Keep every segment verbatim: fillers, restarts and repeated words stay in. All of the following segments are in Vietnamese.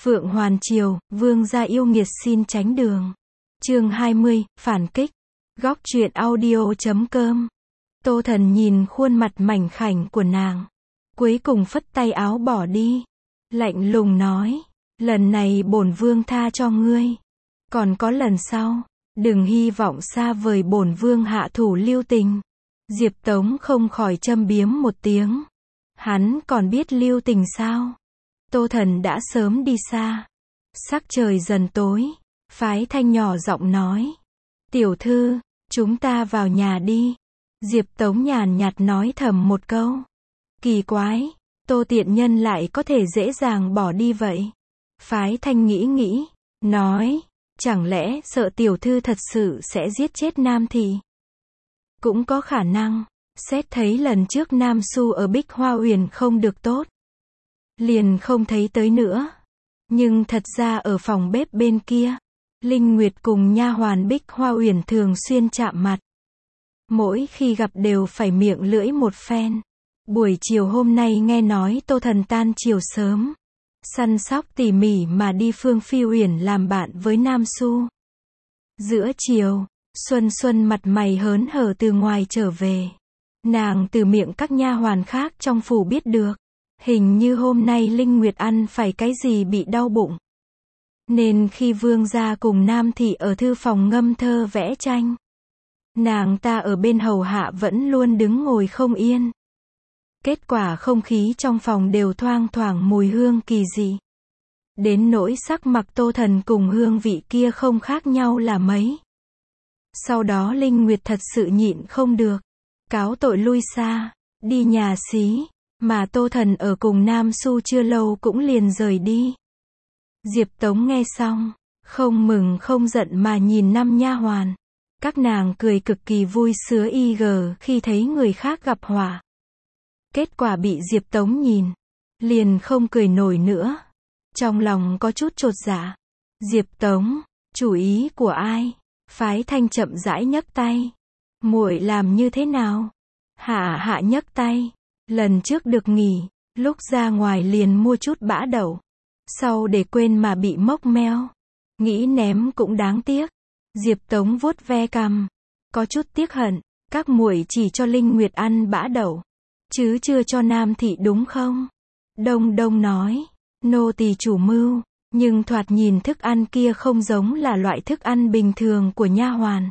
Phượng Hoàn Triều, vương gia yêu nghiệt xin tránh đường. Chương hai mươi, phản kích. Góc truyện audio chấm com. Tô Thần nhìn khuôn mặt mảnh khảnh của nàng, cuối cùng phất tay áo bỏ đi, lạnh lùng nói, lần này bổn vương tha cho ngươi, còn có lần sau, đừng hy vọng xa vời bổn vương hạ thủ lưu tình. Diệp Tống không khỏi châm biếm một tiếng, hắn còn biết lưu tình sao? Tô Thần đã sớm đi xa. Sắc trời dần tối, Phái Thanh nhỏ giọng nói, tiểu thư, chúng ta vào nhà đi. Diệp Tống nhàn nhạt nói thầm một câu. Kỳ quái, Tô tiện nhân lại có thể dễ dàng bỏ đi vậy. Phái Thanh nghĩ nghĩ, nói, chẳng lẽ sợ tiểu thư thật sự sẽ giết chết Nam Thị? Cũng có khả năng, xét thấy lần trước Nam Xu ở Bích Hoa Uyển không được tốt, liền không thấy tới nữa. Nhưng thật ra ở phòng bếp bên kia, Linh Nguyệt cùng nha hoàn Bích Hoa Uyển thường xuyên chạm mặt. Mỗi khi gặp đều phải miệng lưỡi một phen. Buổi chiều hôm nay nghe nói Tô Thần tan chiều sớm, săn sóc tỉ mỉ mà đi Phương Phi Uyển làm bạn với Nam Xu. Giữa chiều, Xuân Xuân mặt mày hớn hở từ ngoài trở về. Nàng từ miệng các nha hoàn khác trong phủ biết được, hình như hôm nay Linh Nguyệt ăn phải cái gì bị đau bụng. Nên khi vương gia cùng Nam Thị ở thư phòng ngâm thơ vẽ tranh, nàng ta ở bên hầu hạ vẫn luôn đứng ngồi không yên. Kết quả không khí trong phòng đều thoang thoảng mùi hương kỳ dị. Đến nỗi sắc mặt Tô Thần cùng hương vị kia không khác nhau là mấy. Sau đó Linh Nguyệt thật sự nhịn không được, cáo tội lui xa, đi nhà xí, mà Tô Thần ở cùng Nam Xu chưa lâu cũng liền rời đi. Diệp Tống nghe xong, không mừng không giận mà nhìn năm nha hoàn. Các nàng cười cực kỳ vui sứa y gờ khi thấy người khác gặp họa. Kết quả bị Diệp Tống nhìn, liền không cười nổi nữa. Trong lòng có chút chột dạ. Diệp Tống, chủ ý của ai? Phái Thanh chậm rãi nhấc tay. Muội làm như thế nào? Hạ hạ nhấc tay. Lần trước được nghỉ, lúc ra ngoài liền mua chút bã đậu. Sau để quên mà bị mốc meo. Nghĩ ném cũng đáng tiếc. Diệp Tống vuốt ve cằm, có chút tiếc hận, các muội chỉ cho Linh Nguyệt ăn bã đậu, chứ chưa cho Nam Thị đúng không? Đông Đông nói, nô tỳ chủ mưu, nhưng thoạt nhìn thức ăn kia không giống là loại thức ăn bình thường của nha hoàn.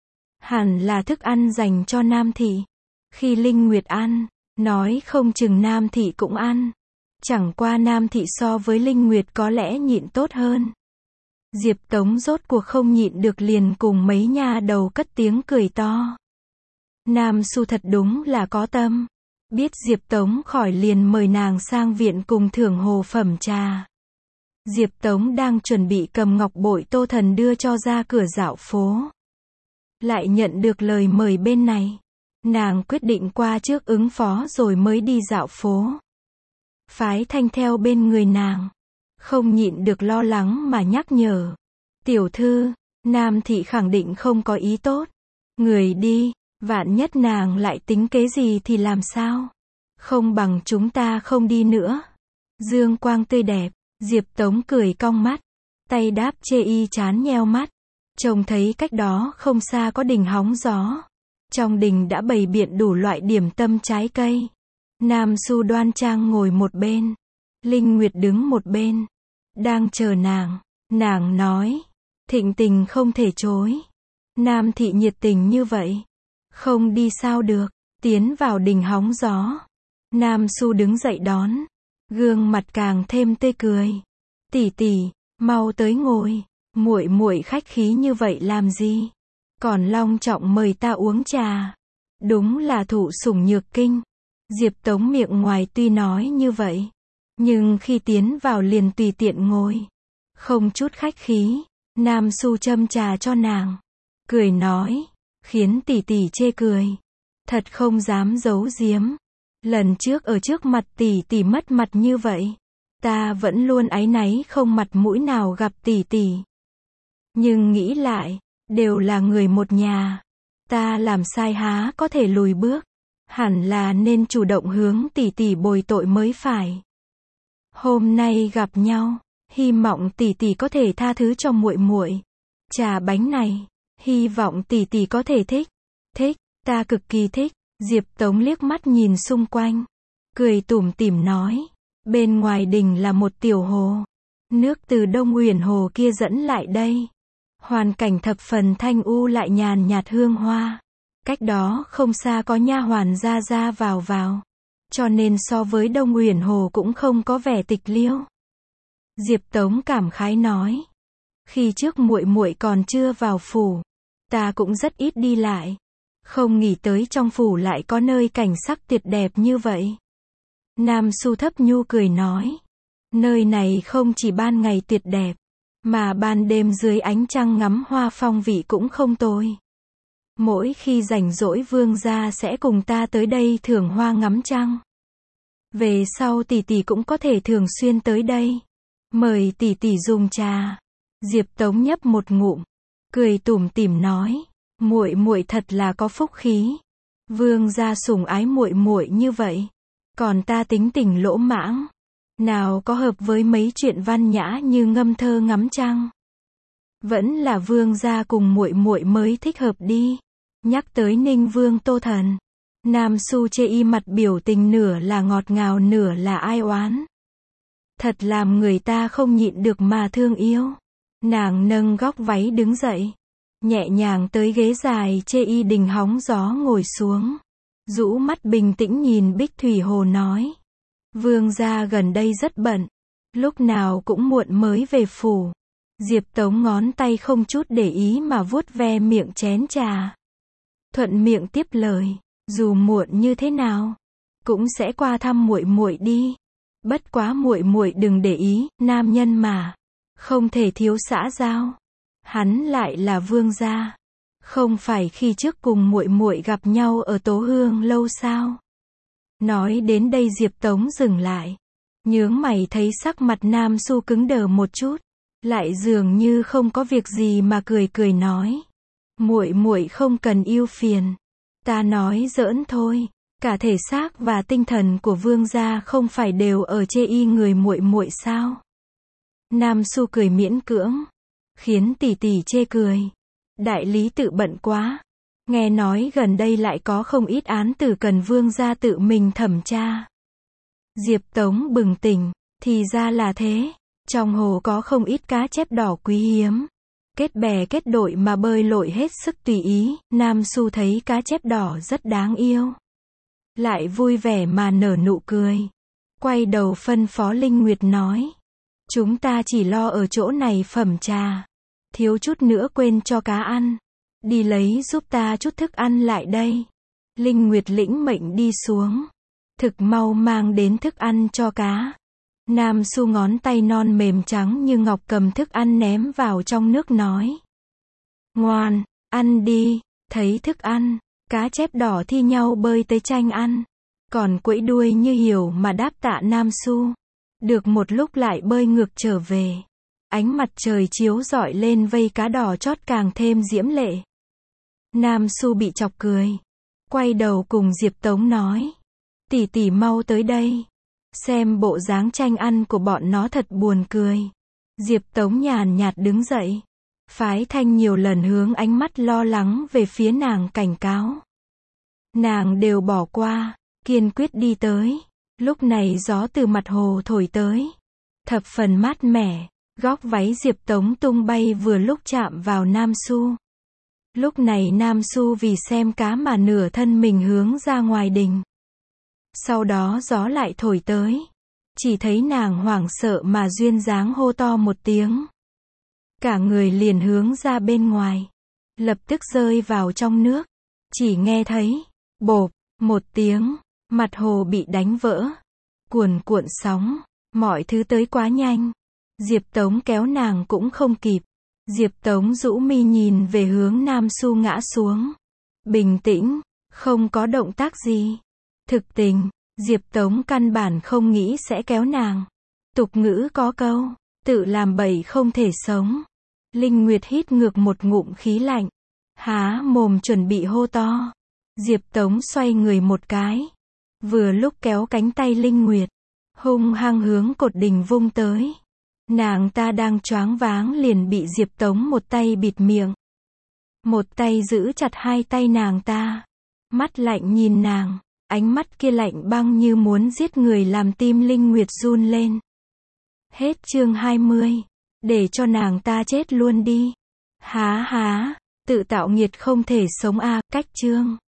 Hẳn là thức ăn dành cho Nam Thị. Khi Linh Nguyệt ăn, nói không chừng Nam Thị cũng ăn. Chẳng qua Nam Thị so với Linh Nguyệt có lẽ nhịn tốt hơn. Diệp Tống rốt cuộc không nhịn được liền cùng mấy nha đầu cất tiếng cười to. Nam Xu thật đúng là có tâm. Biết Diệp Tống khỏi liền mời nàng sang viện cùng thưởng hồ phẩm trà. Diệp Tống đang chuẩn bị cầm ngọc bội Tô Thần đưa cho ra cửa dạo phố. Lại nhận được lời mời bên này. Nàng quyết định qua trước ứng phó rồi mới đi dạo phố. Phái Thanh theo bên người nàng, không nhịn được lo lắng mà nhắc nhở. Tiểu thư, Nam Thị khẳng định không có ý tốt. Người đi, vạn nhất nàng lại tính kế gì thì làm sao? Không bằng chúng ta không đi nữa. Dương quang tươi đẹp, Diệp Tống cười cong mắt, tay đáp chê y chán nheo mắt. Trông thấy cách đó không xa có đình hóng gió. Trong đình đã bày biện đủ loại điểm tâm trái cây. Nam Xu đoan trang ngồi một bên, Linh Nguyệt đứng một bên, đang chờ nàng. Nàng nói, thịnh tình không thể chối. Nam Thị nhiệt tình như vậy, không đi sao được. Tiến vào đình hóng gió, Nam Xu đứng dậy đón, gương mặt càng thêm tươi cười. Tỷ tỷ, mau tới ngồi, muội muội khách khí như vậy làm gì? Còn long trọng mời ta uống trà. Đúng là thụ sủng nhược kinh. Diệp Tống miệng ngoài tuy nói như vậy, nhưng khi tiến vào liền tùy tiện ngồi, không chút khách khí. Nam Xu châm trà cho nàng, cười nói, khiến tỷ tỷ chê cười. Thật không dám giấu giếm, lần trước ở trước mặt tỷ tỷ mất mặt như vậy, ta vẫn luôn áy náy không mặt mũi nào gặp tỷ tỷ. Nhưng nghĩ lại, đều là người một nhà, ta làm sai há có thể lùi bước. Hẳn là nên chủ động hướng tỷ tỷ bồi tội mới phải. Hôm nay gặp nhau, Hy vọng tỷ tỷ có thể tha thứ cho muội muội. Trà bánh này, hy vọng tỷ tỷ có thể thích. Thích, ta cực kỳ thích. Diệp Tống liếc mắt nhìn xung quanh, cười tủm tỉm nói. Bên ngoài đình là một tiểu hồ. Nước từ Đông Uyển Hồ kia dẫn lại đây. Hoàn cảnh thập phần thanh u lại nhàn nhạt hương hoa. Cách đó không xa có nha hoàn ra ra vào vào. Cho nên so với Đông Uyển Hồ cũng không có vẻ tịch liêu. Diệp Tống cảm khái nói. Khi trước muội muội còn chưa vào phủ, ta cũng rất ít đi lại. Không nghĩ tới trong phủ lại có nơi cảnh sắc tuyệt đẹp như vậy. Nam Xu thấp nhu cười nói. Nơi này không chỉ ban ngày tuyệt đẹp, mà ban đêm dưới ánh trăng ngắm hoa phong vị cũng không tồi. Mỗi khi rảnh rỗi vương gia sẽ cùng ta tới đây thưởng hoa ngắm trăng. Về sau tỷ tỷ cũng có thể thường xuyên tới đây. Mời tỷ tỷ dùng trà. Diệp Tống nhấp một ngụm, cười tủm tỉm nói. Muội muội thật là có phúc khí. Vương gia sủng ái muội muội như vậy. Còn ta tính tình lỗ mãng, nào có hợp với mấy chuyện văn nhã như ngâm thơ ngắm trăng. Vẫn là vương gia cùng muội muội mới thích hợp đi. Nhắc tới Ninh Vương Tô Thần, Nam Xu chê y mặt biểu tình nửa là ngọt ngào nửa là ai oán. Thật làm người ta không nhịn được mà thương yêu. Nàng nâng góc váy đứng dậy, nhẹ nhàng tới ghế dài chê y đình hóng gió ngồi xuống. Rũ mắt bình tĩnh nhìn Bích Thủy Hồ nói. Vương gia gần đây rất bận, lúc nào cũng muộn mới về phủ. Diệp Tống ngón tay không chút để ý mà vuốt ve miệng chén trà. Thuận miệng tiếp lời, dù muộn như thế nào, cũng sẽ qua thăm muội muội đi. Bất quá muội muội đừng để ý, nam nhân mà, không thể thiếu xã giao. Hắn lại là vương gia. Không phải khi trước cùng muội muội gặp nhau ở Tố Hương lâu sao? Nói đến đây Diệp Tống dừng lại, nhướng mày thấy sắc mặt Nam Xu cứng đờ một chút, lại dường như không có việc gì mà cười cười nói. Muội muội không cần ưu phiền, ta nói giỡn thôi. Cả thể xác và tinh thần của vương gia không phải đều ở chê y người muội muội sao? Nam Xu cười miễn cưỡng, khiến tỷ tỷ chê cười. Đại lý tự bận quá. Nghe nói gần đây lại có không ít án tử cần vương gia tự mình thẩm tra. Diệp Tống bừng tỉnh, thì ra là thế. Trong hồ có không ít cá chép đỏ quý hiếm. Kết bè kết đội mà bơi lội hết sức tùy ý. Nam Xu thấy cá chép đỏ rất đáng yêu, lại vui vẻ mà nở nụ cười. Quay đầu phân phó Linh Nguyệt nói. Chúng ta chỉ lo ở chỗ này phẩm trà. Thiếu chút nữa quên cho cá ăn. Đi lấy giúp ta chút thức ăn lại đây. Linh Nguyệt lĩnh mệnh đi xuống. Thực mau mang đến thức ăn cho cá. Nam Xu ngón tay non mềm trắng như ngọc cầm thức ăn ném vào trong nước nói. Ngoan, ăn đi. Thấy thức ăn, cá chép đỏ thi nhau bơi tới tranh ăn. Còn quẫy đuôi như hiểu mà đáp tạ Nam Xu. Được một lúc lại bơi ngược trở về. Ánh mặt trời chiếu rọi lên vây cá đỏ chót càng thêm diễm lệ. Nam Xu bị chọc cười. Quay đầu cùng Diệp Tống nói. Tỷ tỷ mau tới đây. Xem bộ dáng tranh ăn của bọn nó thật buồn cười. Diệp Tống nhàn nhạt đứng dậy. Phái Thanh nhiều lần hướng ánh mắt lo lắng về phía nàng cảnh cáo. Nàng đều bỏ qua, kiên quyết đi tới. Lúc này gió từ mặt hồ thổi tới. Thập phần mát mẻ. Góc váy Diệp Tống tung bay vừa lúc chạm vào Nam Xu. Lúc này Nam Xu vì xem cá mà nửa thân mình hướng ra ngoài đình. Sau đó gió lại thổi tới. Chỉ thấy nàng hoảng sợ mà duyên dáng hô to một tiếng. Cả người liền hướng ra bên ngoài. Lập tức rơi vào trong nước. Chỉ nghe thấy, bộp, một tiếng, mặt hồ bị đánh vỡ. Cuồn cuộn sóng, mọi thứ tới quá nhanh. Diệp Tống kéo nàng cũng không kịp. Diệp Tống rũ mi nhìn về hướng Nam Xu ngã xuống. Bình tĩnh, không có động tác gì. Thực tình, Diệp Tống căn bản không nghĩ sẽ kéo nàng. Tục ngữ có câu, tự làm bậy không thể sống. Linh Nguyệt hít ngược một ngụm khí lạnh. Há mồm chuẩn bị hô to. Diệp Tống xoay người một cái. Vừa lúc kéo cánh tay Linh Nguyệt. Hung hăng hướng cột đình vung tới. Nàng ta đang choáng váng liền bị Diệp Tống một tay bịt miệng. Một tay giữ chặt hai tay nàng ta. Mắt lạnh nhìn nàng, ánh mắt kia lạnh băng như muốn giết người làm tim Linh Nguyệt run lên. Hết chương hai mươi. Để cho nàng ta chết luôn đi. Há há, tự tạo nghiệt không thể sống a, cách chương.